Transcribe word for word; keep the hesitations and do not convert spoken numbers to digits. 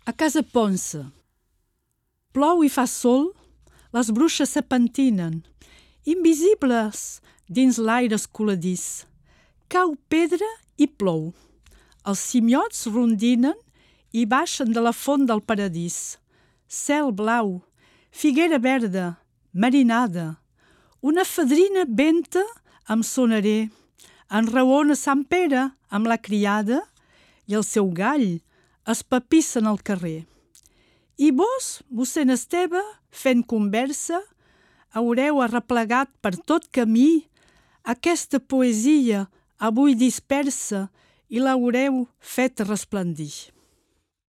A casa Ponsa. Plou i fa sol, les bruixes se pentinen, invisibles dins l'aire escoladís. Cau pedra i plou. Els simiots rondinen i baixen de la font del paradís. Cel blau, figuera verda, marinada. Una fadrina venta amb soneré. Enraona Sant Pere amb la criada i el seu gall espapissen al carrer. I vos, mossèn Esteve, fent conversa, haureu arreplegat per tot camí aquesta poesia avui dispersa i l'haureu fet resplendir.